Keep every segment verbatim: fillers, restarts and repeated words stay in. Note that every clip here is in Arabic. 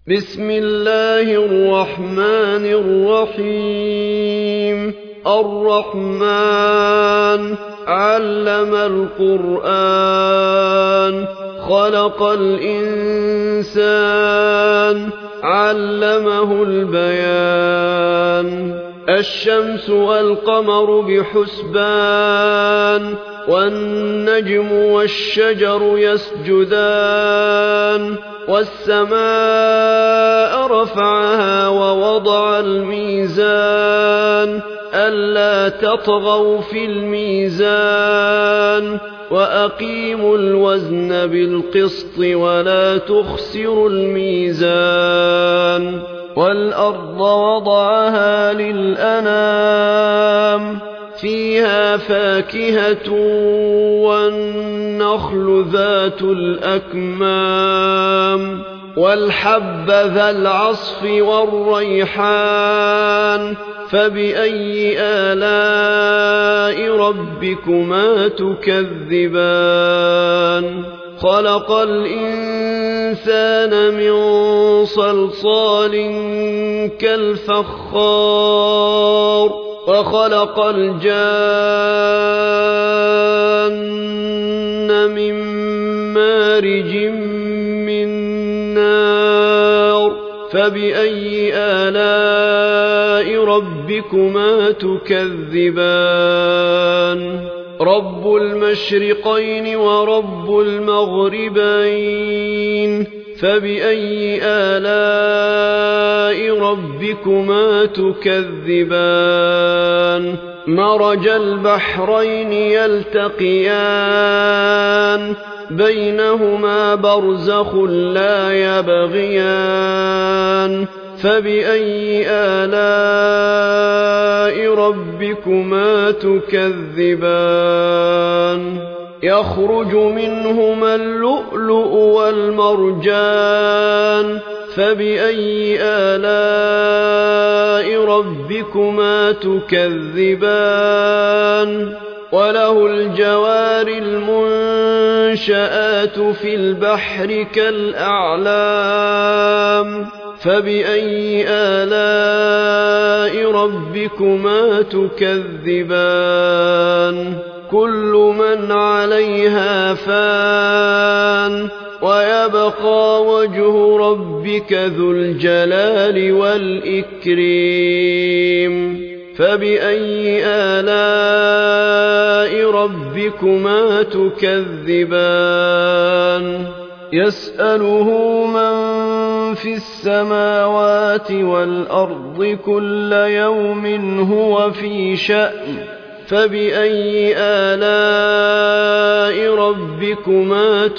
بسم الله الرحمن الرحيم الرحمن علم القرآن خلق الإنسان علمه البيان الشمس والقمر بحسبان والنجم والشجر يسجدان والسماء رفعها ووضع الميزان ألا تطغوا في الميزان وأقيموا الوزن بالقسط ولا تخسروا الميزان والأرض وضعها للأنام فيها فاكهة والنخل ذات الأكمام والحب ذا العصف والريحان فبأي آلاء ربكما تكذبان خلق الإنسان من صلصال كالفخار وخلق الجان من مارج من نار فبأي آلاء ربكما تكذبان رب المشرقين ورب المغربين فبأي آلاء ربكما تكذبان مرج البحرين يلتقيان بينهما برزخ لا يبغيان فبأي آلاء ربكما تكذبان يخرج منهما اللؤلؤ والمرجان فبأي آلاء ربكما تكذبان وله الجوار المنشآت في البحر كالأعلام فبأي آلاء ربكما تكذبان كل من عليها فان ويبقى وجه ربك ذو الجلال والإكرام فبأي آلاء ربكما تكذبان يسأله من في السماوات والأرض كل يوم هو في شأن فبأي آلاء ربكما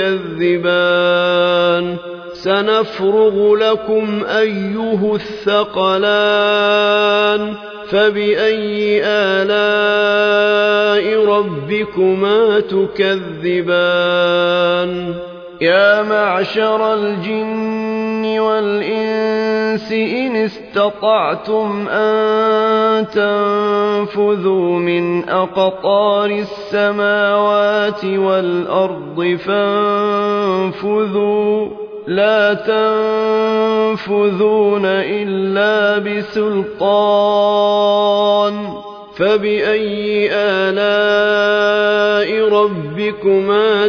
تكذبان سنفرغ لكم أيها الثقلان فبأي آلاء ربكما تكذبان يا معشر الجن والإنس إن استطعتم أن تنفذوا من أقطار السماوات والأرض فانفذوا لا تنفذون إلا بسلطان فبأي آلاء ربكما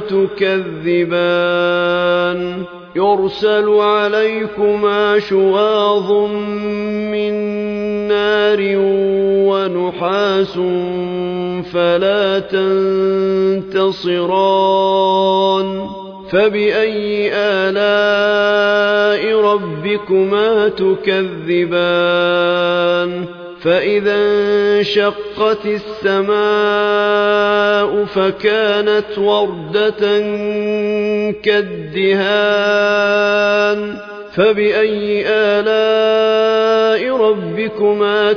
تكذبان يرسل عليكما شواظ من نار ونحاس فلا تنتصران فبأي آلاء ربكما تكذبان فإذا انشقت السماء فكانت وردة كالدهان فبأي آلاء ربكما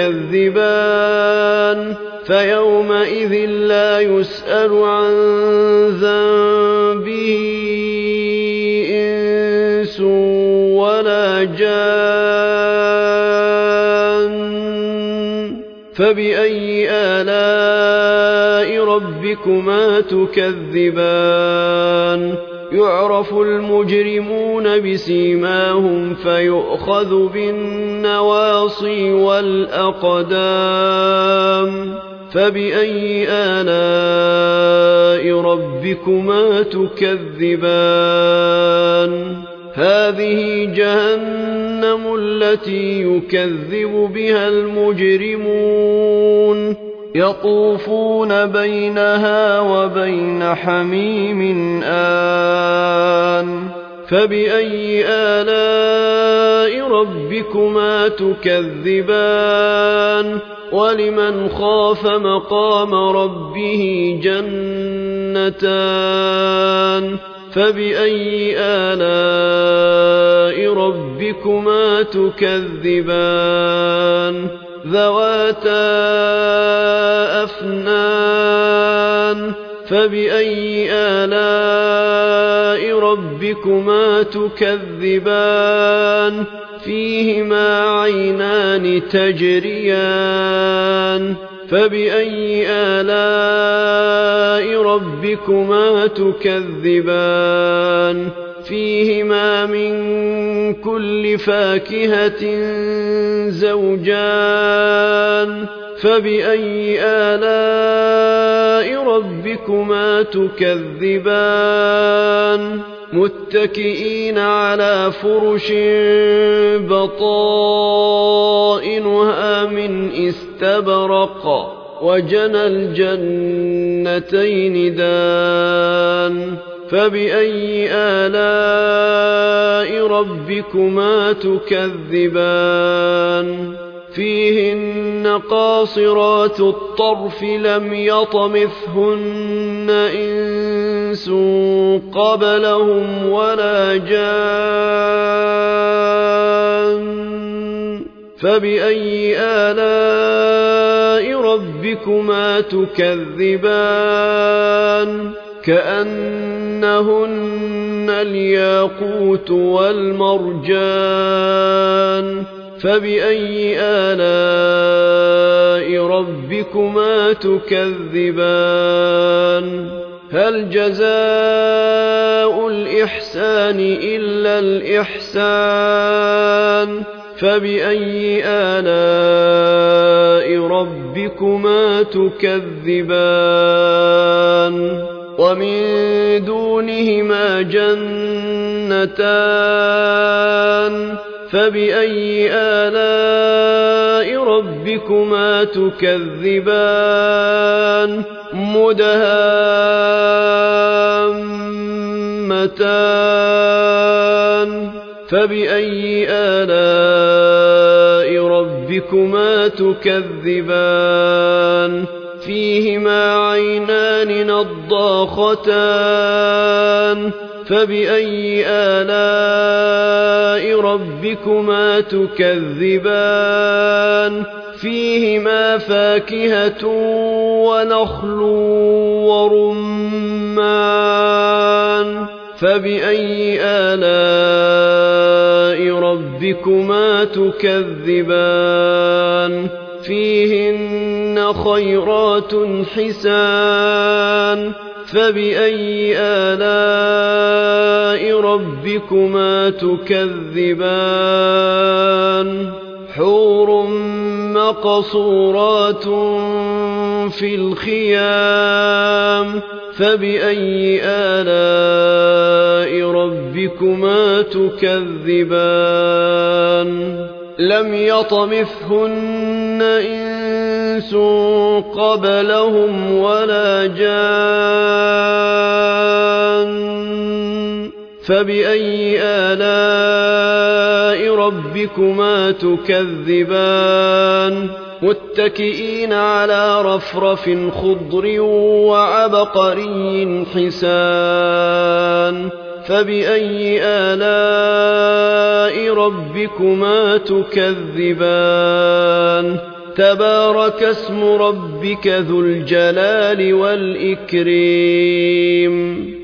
تكذبان فيومئذ لا يسأل عن ذنبه إنس ولا جان فبأي آلاء ربكما تكذبان يعرف المجرمون بسيماهم فيؤخذ بالنواصي والأقدام فبأي آلاء ربكما تكذبان هذه جهنم التي يكذب بها المجرمون يطوفون بينها وبين حميم آن فبأي آلاء ربكما تكذبان ولمن خاف مقام ربه جنتان فبأي آلاء ربكما تكذبان ذواتا أفنان فبأي آلاء ربكما تكذبان فيهما عينان تجريان فبأي آلاء ربكما تكذبان فيهما من كل فاكهة زوجان فبأي آلاء ربكما تكذبان متكئين على فرش بطائنها من استبرق وجنى الجنتين دان فبأي آلاء ربكما تكذبان فيهن قاصرات الطرف لم يطمثهن إنس قبلهم ولا جان فبأي آلاء ربكما تكذبان كأنهن الياقوت والمرجان فبأي آلاء ربكما تكذبان هل جزاء الإحسان إلا الإحسان فبأي آلاء ربكما تكذبان ومن دونهما جنتان فبأي آلاء ربكما تكذبان مدهامتان فبأي آلاء ربكما تكذبان فيهما عينان نضاختان فبأي آلاء ربكما تكذبان فيهما فاكهة ونخل ورمان فبأي آلاء ربكما تكذبان فيهن خيرات حسان فبأي آلاء ربكما تكذبان حور مقصورات في الخيام فبأي آلاء ربكما تكذبان لم يطمثهن إنس قبلهم ولا جان فبأي آلاء ربكما تكذبان متكئين على رفرف خضر وعبقري حسان فبأي آلاء ربكما تكذبان تبارك اسم ربك ذو الجلال والإكرام